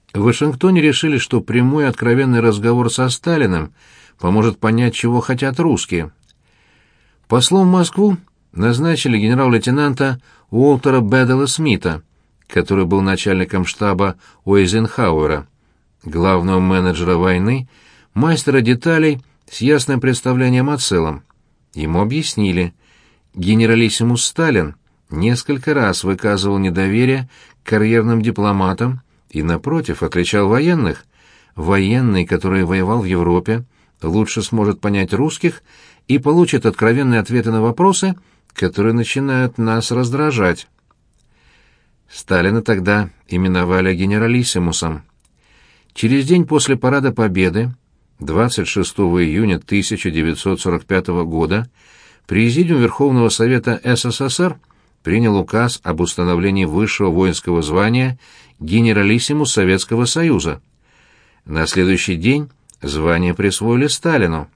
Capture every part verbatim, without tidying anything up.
В Вашингтоне решили, что прямой и откровенный разговор со Сталиным поможет понять, чего хотят русские. Послом в Москву назначили генерал-лейтенанта Уолтера Бэддела Смита, который был начальником штаба у Эйзенхауэра, главного менеджера войны, мастера деталей с ясным представлением о целом. Ему объяснили, генералиссимус Сталин несколько раз выказывал недоверие к карьерным дипломатам и, напротив, отличал военных. Военный, который воевал в Европе, лучше сможет понять русских и получит откровенные ответы на вопросы, которые начинают нас раздражать. Сталина тогда именовали генералиссимусом. Через день после Парада Победы, двадцать шестого июня тысяча девятьсот сорок пятого года, Президиум Верховного Совета СССР принял указ об установлении высшего воинского звания генералиссимус Советского Союза. На следующий день звание присвоили Сталину.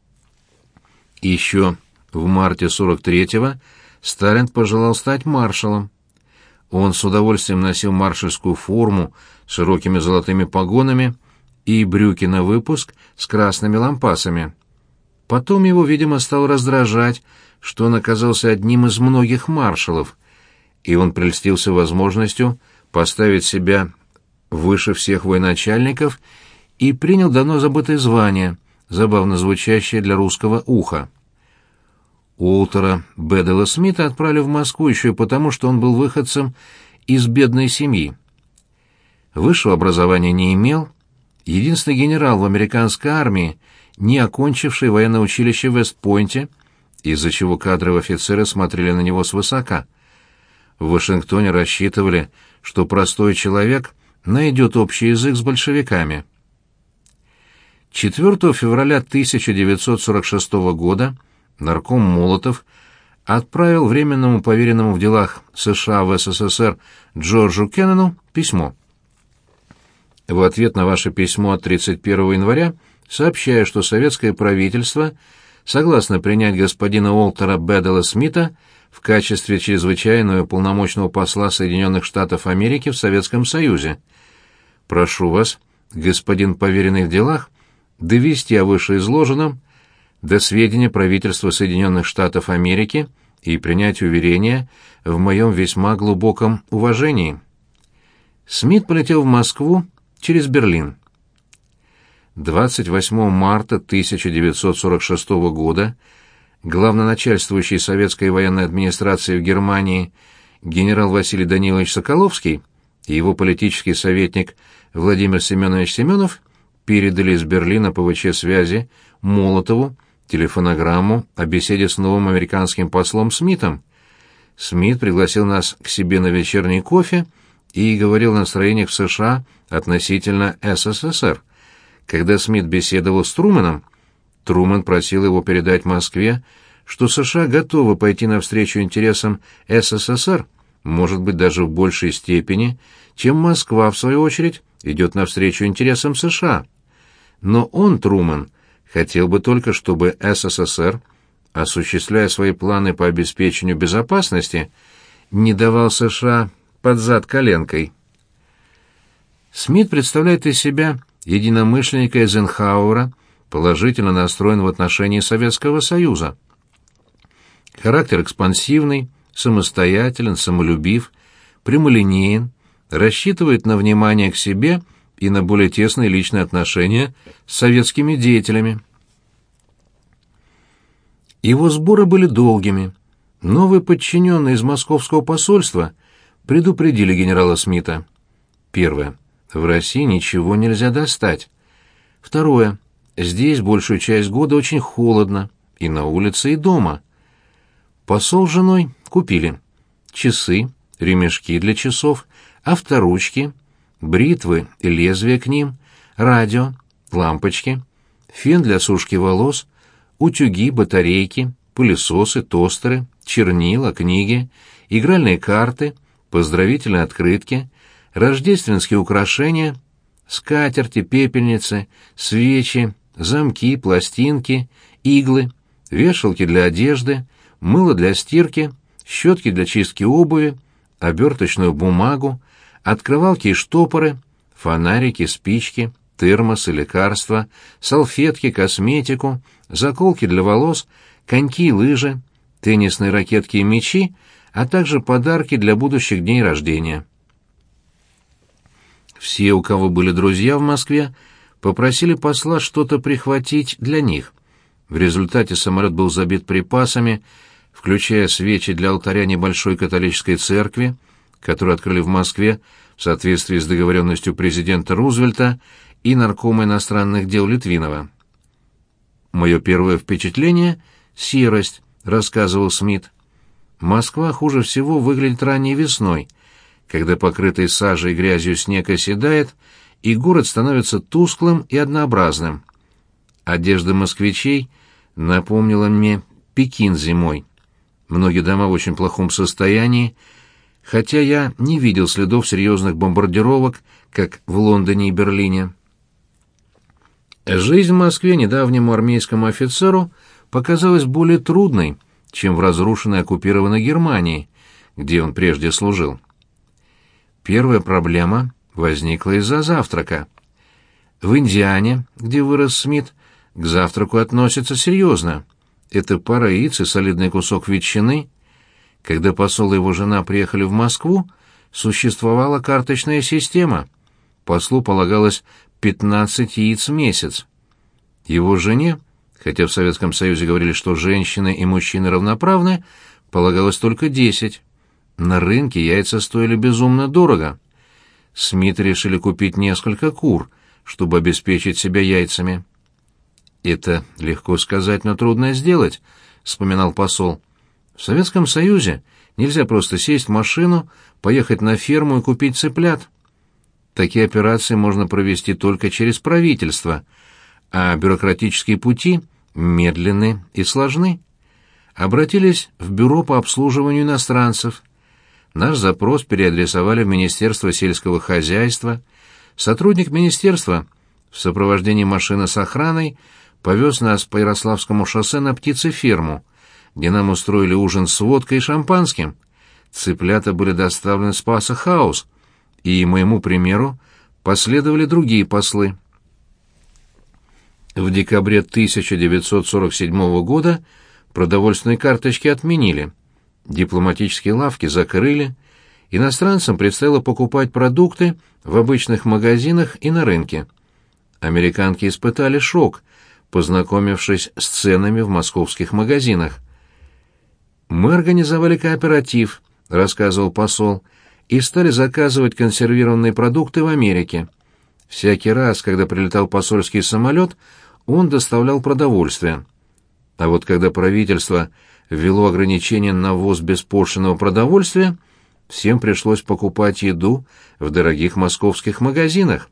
Еще в марте сорок третьего Сталин пожелал стать маршалом. Он с удовольствием носил маршальскую форму с широкими золотыми погонами и брюки на выпуск с красными лампасами. Потом его, видимо, стало раздражать, что он оказался одним из многих маршалов, и он прельстился возможностью поставить себя выше всех военачальников и принял давно забытое звание, забавно звучащее для русского уха. Уолтера Бэддела Смита отправили в Москву еще и потому, что он был выходцем из бедной семьи. Высшего образования не имел, единственный генерал в американской армии, не окончивший военное училище в Вест-Пойнте, из-за чего кадровые офицеры смотрели на него свысока. В Вашингтоне рассчитывали, что простой человек найдет общий язык с большевиками. четвёртого февраля тысяча девятьсот сорок шестого года нарком Молотов отправил временному поверенному в делах США в СССР Джорджу Кеннону письмо. В ответ на ваше письмо от тридцать первого января сообщаю, что советское правительство согласно принять господина Уолтера Бэддела Смита в качестве чрезвычайного и полномочного посла Соединенных Штатов Америки в Советском Союзе. Прошу вас, господин поверенный в делах, довести о вышеизложенном до сведения правительства Соединенных Штатов Америки и принять уверение в моем весьма глубоком уважении. Смит полетел в Москву через Берлин. двадцать восьмого марта тысяча девятьсот сорок шестого года главноначальствующий советской военной администрации в Германии генерал Василий Данилович Соколовский и его политический советник Владимир Семенович Семенов передали из Берлина по ВЧ-связи Молотову телефонограмму о беседе с новым американским послом Смитом. Смит пригласил нас к себе на вечерний кофе и говорил о настроениях в США относительно СССР. Когда Смит беседовал с Трумэном, Трумэн просил его передать Москве, что США готовы пойти навстречу интересам СССР, может быть, даже в большей степени, чем Москва, в свою очередь, идет навстречу интересам США. Но он, Трумэн, хотел бы только, чтобы СССР, осуществляя свои планы по обеспечению безопасности, не давал США под зад коленкой. Смит представляет из себя единомышленника Эйзенхауэра, положительно настроен в отношении Советского Союза. Характер экспансивный, самостоятелен, самолюбив, прямолинеен, рассчитывает на внимание к себе и на более тесные личные отношения с советскими деятелями. Его сборы были долгими. Новые подчиненные из московского посольства предупредили генерала Смита. Первое. В России ничего нельзя достать. Второе. Здесь большую часть года очень холодно, и на улице, и дома. Посол с женой купили часы, ремешки для часов, авторучки, бритвы и лезвия к ним, радио, лампочки, фен для сушки волос, утюги, батарейки, пылесосы, тостеры, чернила, книги, игральные карты, поздравительные открытки, рождественские украшения, скатерти, пепельницы, свечи, замки, пластинки, иглы, вешалки для одежды, мыло для стирки, щетки для чистки обуви, оберточную бумагу, открывалки и штопоры, фонарики, спички, термосы, лекарства, салфетки, косметику, заколки для волос, коньки и лыжи, теннисные ракетки и мячи, а также подарки для будущих дней рождения. Все, у кого были друзья в Москве, попросили посла что-то прихватить для них. В результате самолет был забит припасами, включая свечи для алтаря небольшой католической церкви, которую открыли в Москве в соответствии с договоренностью президента Рузвельта и наркома иностранных дел Литвинова. «Мое первое впечатление — серость», — рассказывал Смит. «Москва хуже всего выглядит ранней весной, когда покрытый сажей и грязью снег оседает, и город становится тусклым и однообразным. Одежда москвичей напомнила мне Пекин зимой. Многие дома в очень плохом состоянии, хотя я не видел следов серьезных бомбардировок, как в Лондоне и Берлине. Жизнь в Москве недавнему армейскому офицеру показалась более трудной, чем в разрушенной оккупированной Германии, где он прежде служил. Первая проблема возникла из-за завтрака. В Индиане, где вырос Смит, к завтраку относятся серьезно. Это пара яиц и солидный кусок ветчины. Когда посол и его жена приехали в Москву, существовала карточная система. Послу полагалось пятнадцать яиц в месяц. Его жене, хотя в Советском Союзе говорили, что женщины и мужчины равноправны, полагалось только десять. На рынке яйца стоили безумно дорого. Смиты решили купить несколько кур, чтобы обеспечить себя яйцами. «Это легко сказать, но трудно сделать», — вспоминал посол. «В Советском Союзе нельзя просто сесть в машину, поехать на ферму и купить цыплят. Такие операции можно провести только через правительство, а бюрократические пути медленны и сложны. Обратились в бюро по обслуживанию иностранцев. Наш запрос переадресовали в Министерство сельского хозяйства. Сотрудник министерства в сопровождении машины с охраной повез нас по Ярославскому шоссе на птицеферму, где нам устроили ужин с водкой и шампанским. Цыплята были доставлены в Спаса-хаус, и, моему примеру, последовали другие послы. В декабре тысяча девятьсот сорок седьмого года продовольственные карточки отменили. Дипломатические лавки закрыли, иностранцам предстояло покупать продукты в обычных магазинах и на рынке. Американки испытали шок, познакомившись с ценами в московских магазинах. «Мы организовали кооператив», — рассказывал посол, «и стали заказывать консервированные продукты в Америке. Всякий раз, когда прилетал посольский самолет, он доставлял продовольствие. А вот когда правительство ввело ограничения на ввоз беспошлинного продовольствия, всем пришлось покупать еду в дорогих московских магазинах.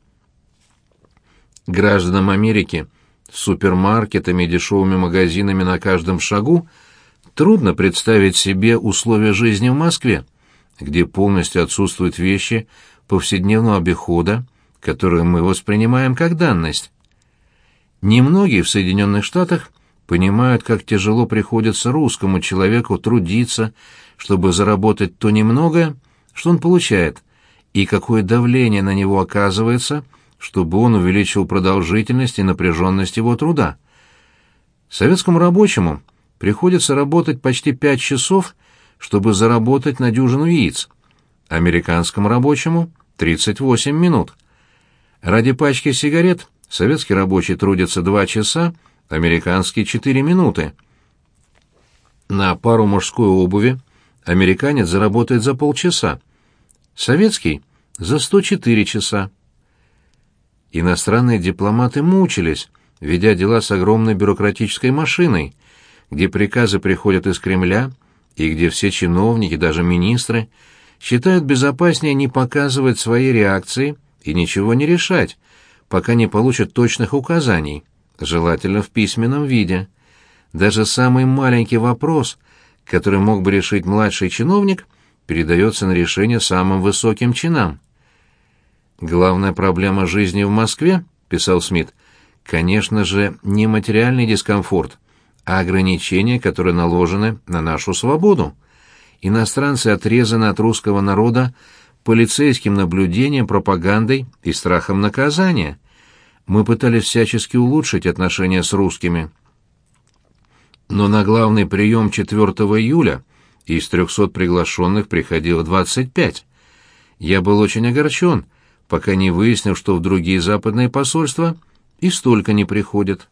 Гражданам Америки с супермаркетами и дешевыми магазинами на каждом шагу трудно представить себе условия жизни в Москве, где полностью отсутствуют вещи повседневного обихода, которые мы воспринимаем как данность. Немногие в Соединенных Штатах понимают, как тяжело приходится русскому человеку трудиться, чтобы заработать то немногое, что он получает, и какое давление на него оказывается, чтобы он увеличил продолжительность и напряженность его труда. Советскому рабочему приходится работать почти пять часов, чтобы заработать на дюжину яиц, американскому рабочему — тридцать восемь минут. Ради пачки сигарет советский рабочий трудится два часа, американский — четыре минуты. На пару мужской обуви американец заработает за полчаса, советский — за сто четыре часа. Иностранные дипломаты мучились, ведя дела с огромной бюрократической машиной, где приказы приходят из Кремля и где все чиновники, даже министры, считают безопаснее не показывать свои реакции и ничего не решать, пока не получат точных указаний, желательно в письменном виде. Даже самый маленький вопрос, который мог бы решить младший чиновник, передается на решение самым высоким чинам. «Главная проблема жизни в Москве, — писал Смит, — конечно же, не материальный дискомфорт, а ограничения, которые наложены на нашу свободу. Иностранцы отрезаны от русского народа полицейским наблюдением, пропагандой и страхом наказания. Мы пытались всячески улучшить отношения с русскими. Но на главный прием четвёртого июля из трехсот приглашенных приходило двадцать пять. Я был очень огорчен, пока не выяснил, что в другие западные посольства и столько не приходят.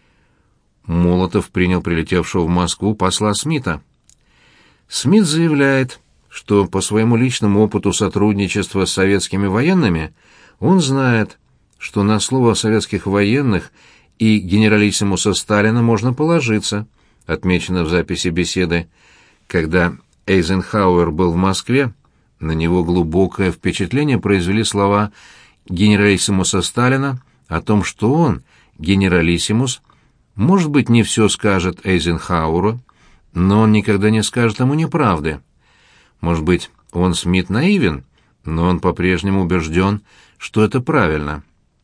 Молотов принял прилетевшего в Москву посла Смита. Смит заявляет, что по своему личному опыту сотрудничества с советскими военными он знает, что на слово советских военных и генералиссимуса Сталина можно положиться, отмечено в записи беседы. Когда Эйзенхауэр был в Москве, на него глубокое впечатление произвели слова генералиссимуса Сталина о том, что он, генералиссимус, может быть, не все скажет Эйзенхауэру, но он никогда не скажет ему неправды. Может быть, он, Смит, наивен, но он по-прежнему убежден, что это правильно.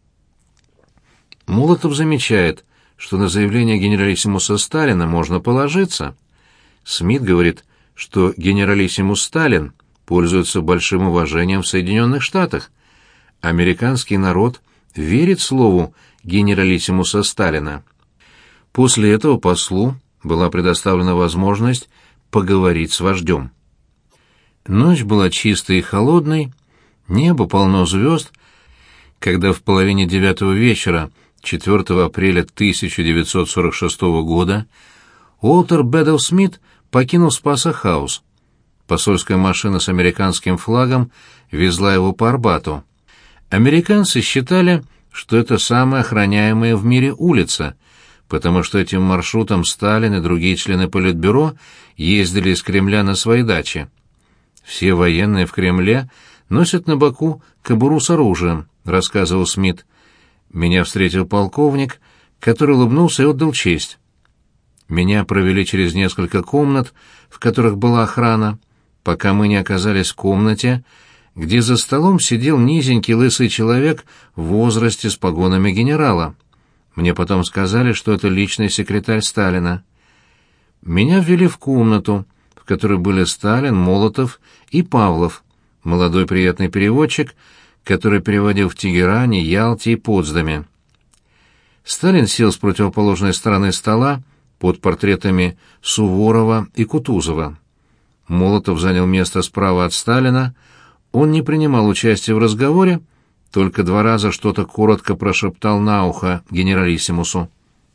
Молотов замечает, что на заявление генералиссимуса Сталина можно положиться. Смит говорит, что генералиссимус Сталин пользуется большим уважением в Соединенных Штатах. Американский народ верит слову генералиссимуса Сталина. После этого послу была предоставлена возможность поговорить с вождем. Ночь была чистой и холодной, небо полно звезд, когда в половине девятого вечера четвёртого апреля тысяча девятьсот сорок шестого года Уолтер Бэддл Смит покинул Спаса-хаус. Посольская машина с американским флагом везла его по Арбату. Американцы считали, что это самая охраняемая в мире улица, потому что этим маршрутом Сталин и другие члены Политбюро ездили из Кремля на свои дачи. «Все военные в Кремле носят на боку кобуру с оружием», — рассказывал Смит. «Меня встретил полковник, который улыбнулся и отдал честь. Меня провели через несколько комнат, в которых была охрана, пока мы не оказались в комнате, где за столом сидел низенький лысый человек в возрасте с погонами генерала. Мне потом сказали, что это личный секретарь Сталина. Меня ввели в комнату, в которой были Сталин, Молотов и Павлов, молодой приятный переводчик, который переводил в Тегеране, Ялте и Потсдаме. Сталин сел с противоположной стороны стола под портретами Суворова и Кутузова. Молотов занял место справа от Сталина. Он не принимал участия в разговоре, только два раза что-то коротко прошептал на ухо генералиссимусу.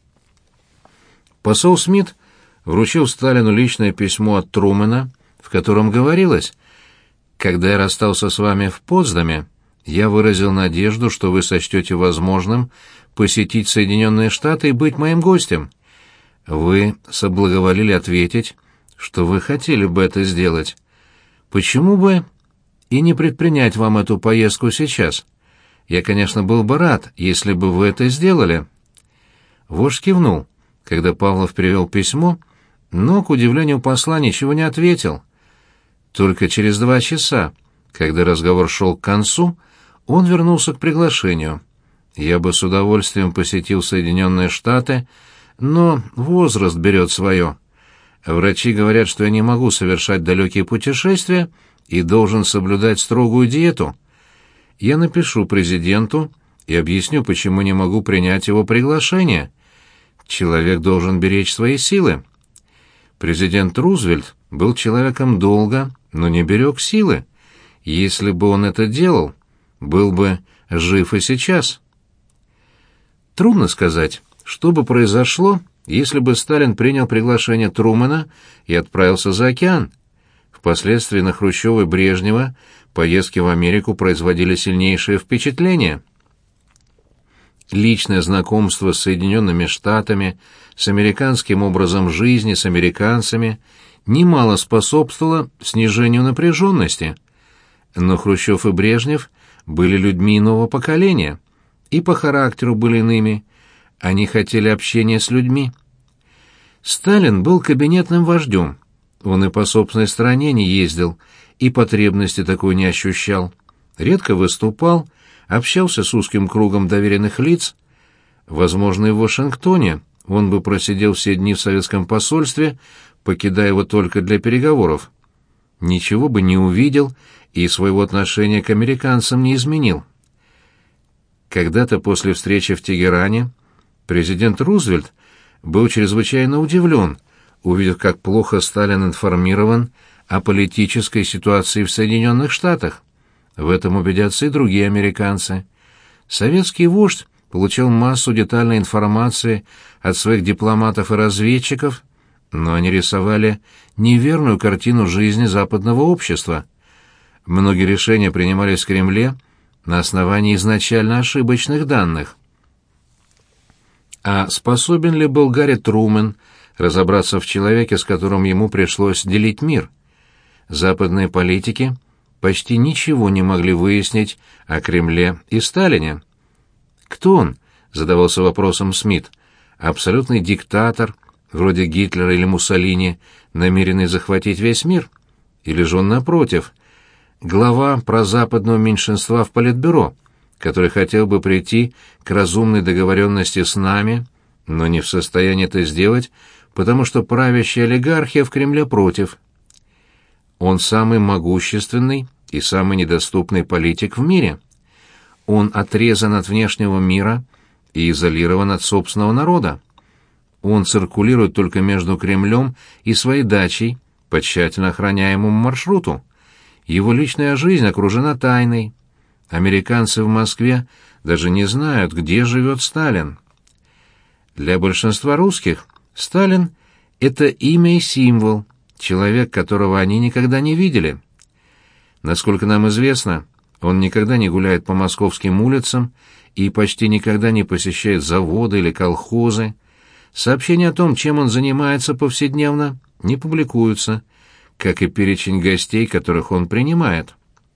Посол Смит вручил Сталину личное письмо от Трумэна, в котором говорилось: «Когда я расстался с вами в Потсдаме, я выразил надежду, что вы сочтете возможным посетить Соединенные Штаты и быть моим гостем. Вы соблаговолили ответить, что вы хотели бы это сделать. Почему бы и не предпринять вам эту поездку сейчас? Я, конечно, был бы рад, если бы вы это сделали». Вождь кивнул, когда Павлов перевел письмо, но, к удивлению посла, ничего не ответил. Только через два часа, когда разговор шел к концу, он вернулся к приглашению. «Я бы с удовольствием посетил Соединенные Штаты, но возраст берет свое. Врачи говорят, что я не могу совершать далекие путешествия и должен соблюдать строгую диету. Я напишу президенту и объясню, почему не могу принять его приглашение. Человек должен беречь свои силы. Президент Рузвельт был человеком долго, но не берег силы. Если бы он это делал, был бы жив и сейчас». Трудно сказать, что бы произошло, если бы Сталин принял приглашение Трумэна и отправился за океан. Впоследствии на Хрущева и Брежнева поездки в Америку производили сильнейшее впечатление. Личное знакомство с Соединенными Штатами, с американским образом жизни, с американцами немало способствовало снижению напряженности. Но Хрущев и Брежнев были людьми иного поколения, и по характеру были иными. Они хотели общения с людьми. Сталин был кабинетным вождем. Он и по собственной стране не ездил, и потребности такой не ощущал. Редко выступал, общался с узким кругом доверенных лиц. Возможно, и в Вашингтоне он бы просидел все дни в советском посольстве, покидая его только для переговоров. Ничего бы не увидел и своего отношения к американцам не изменил. Когда-то после встречи в Тегеране президент Рузвельт был чрезвычайно удивлен, увидев, как плохо Сталин информирован о политической ситуации в Соединенных Штатах. В этом убедятся и другие американцы. Советский вождь получил массу детальной информации от своих дипломатов и разведчиков, но они рисовали неверную картину жизни западного общества. Многие решения принимались в Кремле на основании изначально ошибочных данных. А способен ли был Гарри Трумэн разобраться в человеке, с которым ему пришлось делить мир? Западные политики почти ничего не могли выяснить о Кремле и Сталине. «Кто он?» — задавался вопросом Смит. «Абсолютный диктатор, вроде Гитлера или Муссолини, намеренный захватить весь мир? Или же он, напротив, глава прозападного меньшинства в Политбюро, который хотел бы прийти к разумной договоренности с нами, но не в состоянии это сделать, потому что правящая олигархия в Кремле против? Он самый могущественный и самый недоступный политик в мире. Он отрезан от внешнего мира и изолирован от собственного народа. Он циркулирует только между Кремлем и своей дачей по тщательно охраняемому маршруту. Его личная жизнь окружена тайной. Американцы в Москве даже не знают, где живет Сталин. Для большинства русских Сталин — это имя и символ, человек, которого они никогда не видели. Насколько нам известно, он никогда не гуляет по московским улицам и почти никогда не посещает заводы или колхозы. Сообщения о том, чем он занимается повседневно, не публикуются, как и перечень гостей, которых он принимает.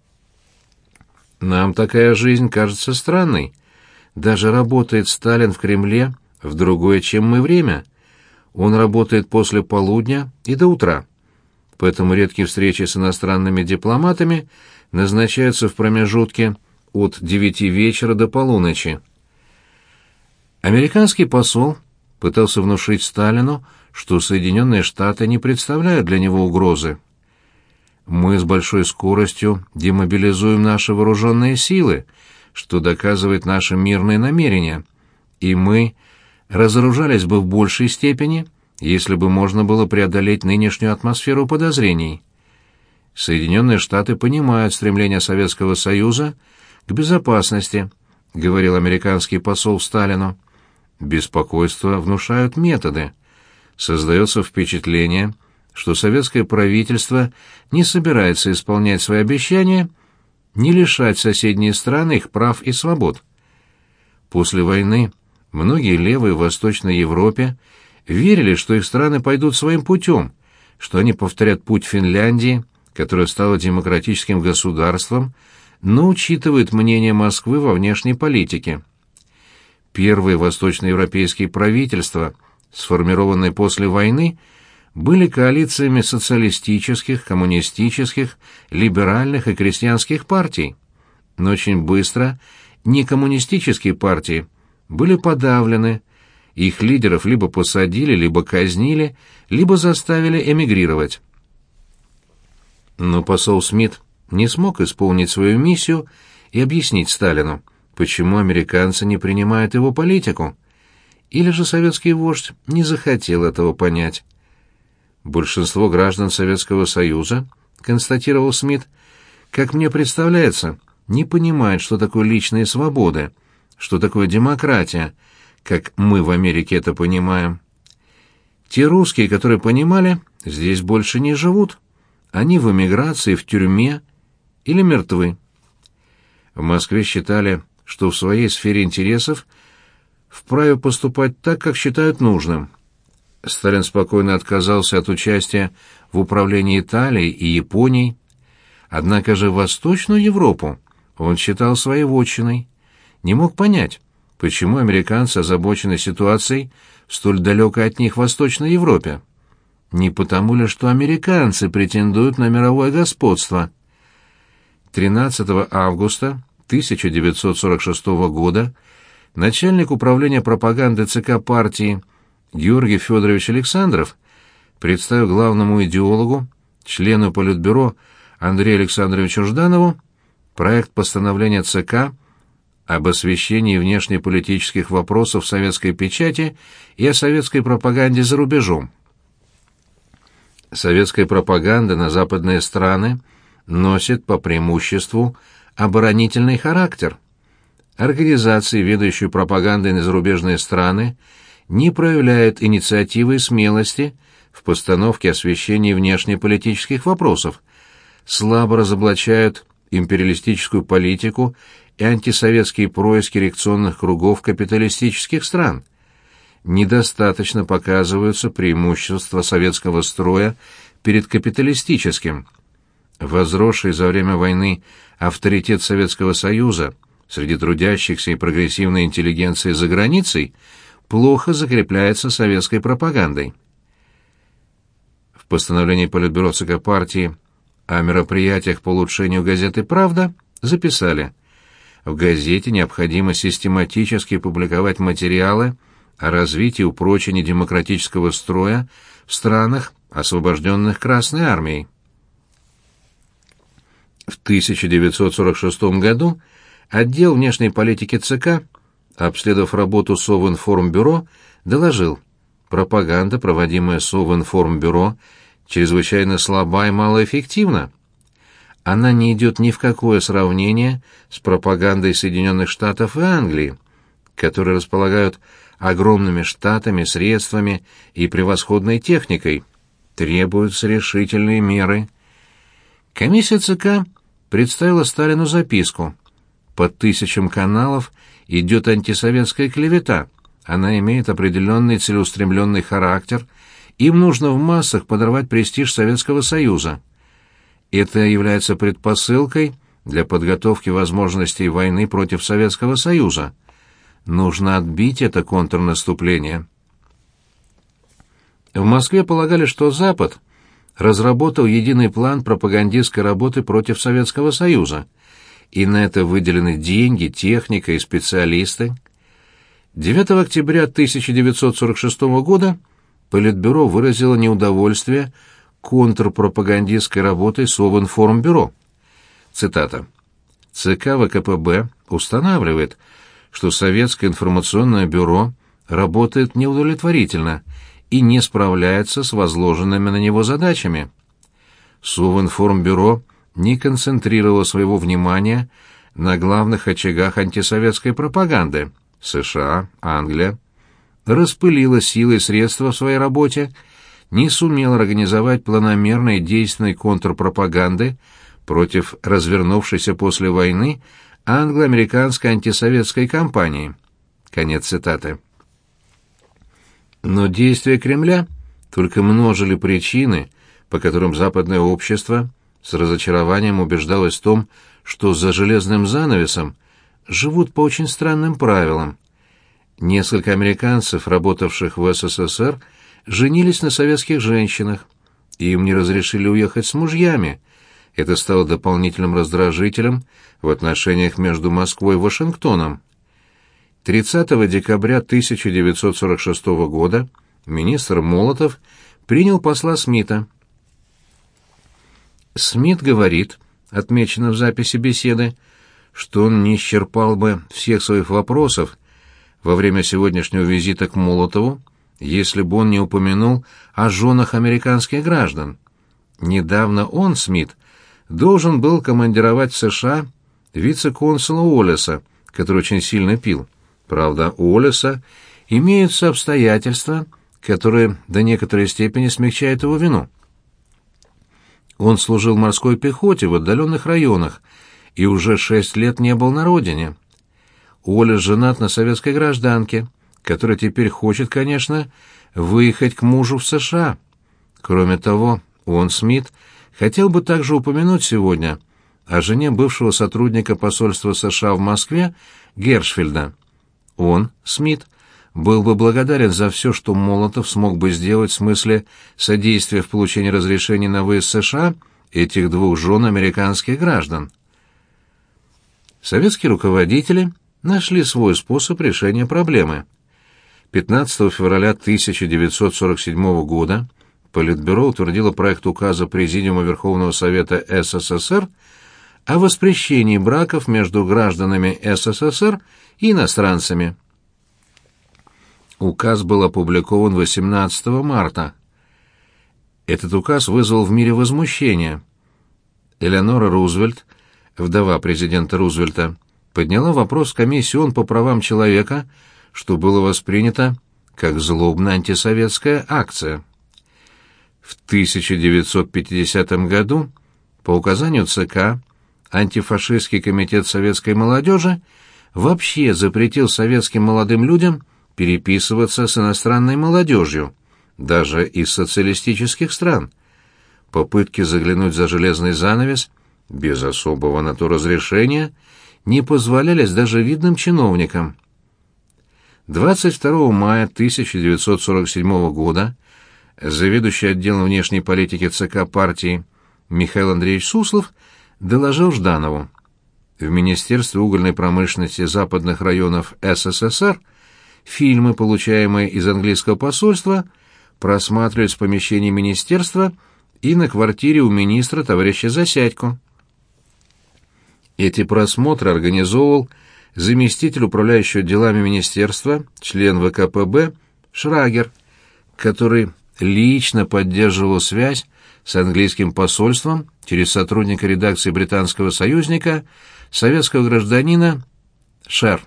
Нам такая жизнь кажется странной. Даже работает Сталин в Кремле в другое, чем мы, время. Он работает после полудня и до утра. Поэтому редкие встречи с иностранными дипломатами назначаются в промежутке от девяти вечера до полуночи. Американский посол пытался внушить Сталину, что Соединенные Штаты не представляют для него угрозы. «Мы с большой скоростью демобилизуем наши вооруженные силы, что доказывает наши мирные намерения, и мы разоружались бы в большей степени, если бы можно было преодолеть нынешнюю атмосферу подозрений. Соединенные Штаты понимают стремление Советского Союза к безопасности», — говорил американский посол Сталину. «Беспокойство внушают методы. Создается впечатление, что советское правительство не собирается исполнять свои обещания, не лишать соседние страны их прав и свобод. После войны многие левые в Восточной Европе верили, что их страны пойдут своим путем, что они повторят путь Финляндии, которая стала демократическим государством, но учитывает мнение Москвы во внешней политике. Первые восточноевропейские правительства, сформированные после войны, были коалициями социалистических, коммунистических, либеральных и крестьянских партий. Но очень быстро некоммунистические партии были подавлены, их лидеров либо посадили, либо казнили, либо заставили эмигрировать. Но посол Смит не смог исполнить свою миссию и объяснить Сталину, почему американцы не принимают его политику. Или же советский вождь не захотел этого понять. Большинство граждан Советского Союза, констатировал Смит, как мне представляется, не понимает, что такое личные свободы, что такое демократия, как мы в Америке это понимаем. Те русские, которые понимали, здесь больше не живут. Они в эмиграции, в тюрьме или мертвы. В Москве считали, что в своей сфере интересов вправе поступать так, как считают нужным. Сталин спокойно отказался от участия в управлении Италией и Японией. Однако же Восточную Европу он считал своей вотчиной. Не мог понять, почему американцы озабочены ситуацией в столь далекой от них Восточной Европе. Не потому ли, что американцы претендуют на мировое господство? тринадцатого августа тысяча девятьсот сорок шестого года начальник управления пропаганды ЦК партии Георгий Федорович Александров представил главному идеологу, члену Политбюро Андрею Александровичу Жданову проект постановления ЦК об освещении внешнеполитических вопросов в советской печати и о советской пропаганде за рубежом. Советская пропаганда на западные страны носит по преимуществу оборонительный характер. Организации, ведающие пропагандой на зарубежные страны, не проявляют инициативы и смелости в постановке освещения внешнеполитических вопросов, слабо разоблачают империалистическую политику и антисоветские происки реакционных кругов капиталистических стран. Недостаточно показываются преимущества советского строя перед капиталистическим. Возросший за время войны авторитет Советского Союза среди трудящихся и прогрессивной интеллигенции за границей плохо закрепляется советской пропагандой. В постановлении Политбюро ЦК партии о мероприятиях по улучшению газеты «Правда» записали: в газете необходимо систематически публиковать материалы о развитии и упрочении демократического строя в странах, освобожденных Красной армией. В тысяча девятьсот сорок шестом году отдел внешней политики ЦК, обследовав работу Совинформбюро, доложил: пропаганда, проводимая Совинформбюро, чрезвычайно слаба и малоэффективна. Она не идет ни в какое сравнение с пропагандой Соединенных Штатов и Англии, которые располагают огромными штатами, средствами и превосходной техникой. Требуются решительные меры. Комиссия ЦК представила Сталину записку. По тысячам каналов идет антисоветская клевета. Она имеет определенный целеустремленный характер. Им нужно в массах подорвать престиж Советского Союза. Это является предпосылкой для подготовки возможностей войны против Советского Союза. Нужно отбить это контрнаступление. В Москве полагали, что Запад разработал единый план пропагандистской работы против Советского Союза, и на это выделены деньги, техника и специалисты. девятого октября тысяча девятьсот сорок шестого года Политбюро выразило неудовольствие контрпропагандистской работой Совинформбюро. Цитата. «ЦК ВКПБ устанавливает, что Советское информационное бюро работает неудовлетворительно и не справляется с возложенными на него задачами. Совинформбюро не концентрировало своего внимания на главных очагах антисоветской пропаганды – США, Англия, распылила силы и средства в своей работе, не сумела организовать планомерной и действенной контрпропаганды против развернувшейся после войны англо-американской антисоветской кампании». Конец цитаты. Но действия Кремля только множили причины, по которым западное общество с разочарованием убеждалось в том, что за железным занавесом живут по очень странным правилам. Несколько американцев, работавших в СССР, женились на советских женщинах, и им не разрешили уехать с мужьями. Это стало дополнительным раздражителем в отношениях между Москвой и Вашингтоном. тридцатого декабря тысяча девятьсот сорок шестого года министр Молотов принял посла Смита. Смит говорит, отмечено в записи беседы, что он не исчерпал бы всех своих вопросов во время сегодняшнего визита к Молотову, если бы он не упомянул о женах американских граждан. Недавно он, Смит, должен был командировать в США вице-консула Уоллеса, который очень сильно пил. Правда, у Уоллеса имеются обстоятельства, которые до некоторой степени смягчают его вину. Он служил в морской пехоте в отдаленных районах и уже шесть лет не был на родине. Уоллес женат на советской гражданке, которая теперь хочет, конечно, выехать к мужу в США. Кроме того, он, Смит, хотел бы также упомянуть сегодня о жене бывшего сотрудника посольства США в Москве Гершфельда. Он, Смит, был бы благодарен за все, что Молотов смог бы сделать в смысле содействия в получении разрешения на выезд в США этих двух жен американских граждан. Советские руководители нашли свой способ решения проблемы. пятнадцатого февраля тысяча девятьсот сорок седьмого года Политбюро утвердило проект указа Президиума Верховного Совета СССР о воспрещении браков между гражданами СССР и иностранцами. Указ был опубликован восемнадцатого марта. Этот указ вызвал в мире возмущение. Элеонора Рузвельт, вдова президента Рузвельта, подняла вопрос в комиссию ООН по правам человека, что было воспринято как злобная антисоветская акция. В тысяча девятьсот пятидесятом году по указанию ЦК антифашистский комитет советской молодежи вообще запретил советским молодым людям переписываться с иностранной молодежью, даже из социалистических стран. Попытки заглянуть за железный занавес без особого на то разрешения не позволялись даже видным чиновникам. двадцать второго мая тысяча девятьсот сорок седьмого года заведующий отделом внешней политики ЦК партии Михаил Андреевич Суслов доложил Жданову: в Министерстве угольной промышленности западных районов СССР фильмы, получаемые из английского посольства, просматривались в помещении министерства и на квартире у министра товарища Засядько. Эти просмотры организовывал заместитель управляющего делами министерства, член ВКПБ Шрагер, который лично поддерживал связь с английским посольством через сотрудника редакции британского союзника, советского гражданина Шер.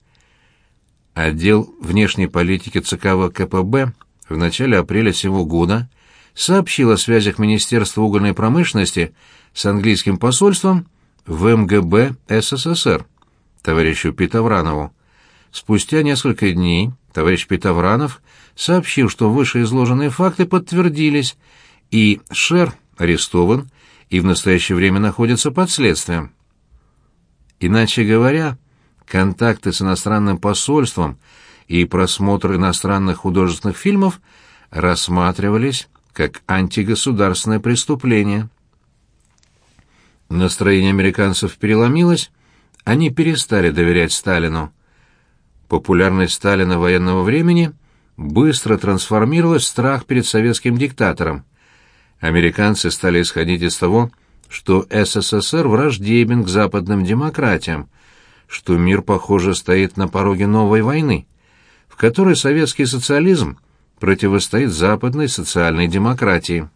Отдел внешней политики ЦК ВКПБ в начале апреля сего года сообщил о связях Министерства угольной промышленности с английским посольством в МГБ СССР товарищу Петовранову. Спустя несколько дней товарищ Петовранов сообщил, что вышеизложенные факты подтвердились, и Шер арестован и в настоящее время находится под следствием. Иначе говоря, контакты с иностранным посольством и просмотр иностранных художественных фильмов рассматривались как антигосударственное преступление. Настроение американцев переломилось, они перестали доверять Сталину. Популярность Сталина военного времени быстро трансформировалась в страх перед советским диктатором. Американцы стали исходить из того, что СССР враждебен к западным демократиям, что мир, похоже, стоит на пороге новой войны, в которой советский социализм противостоит западной социальной демократии.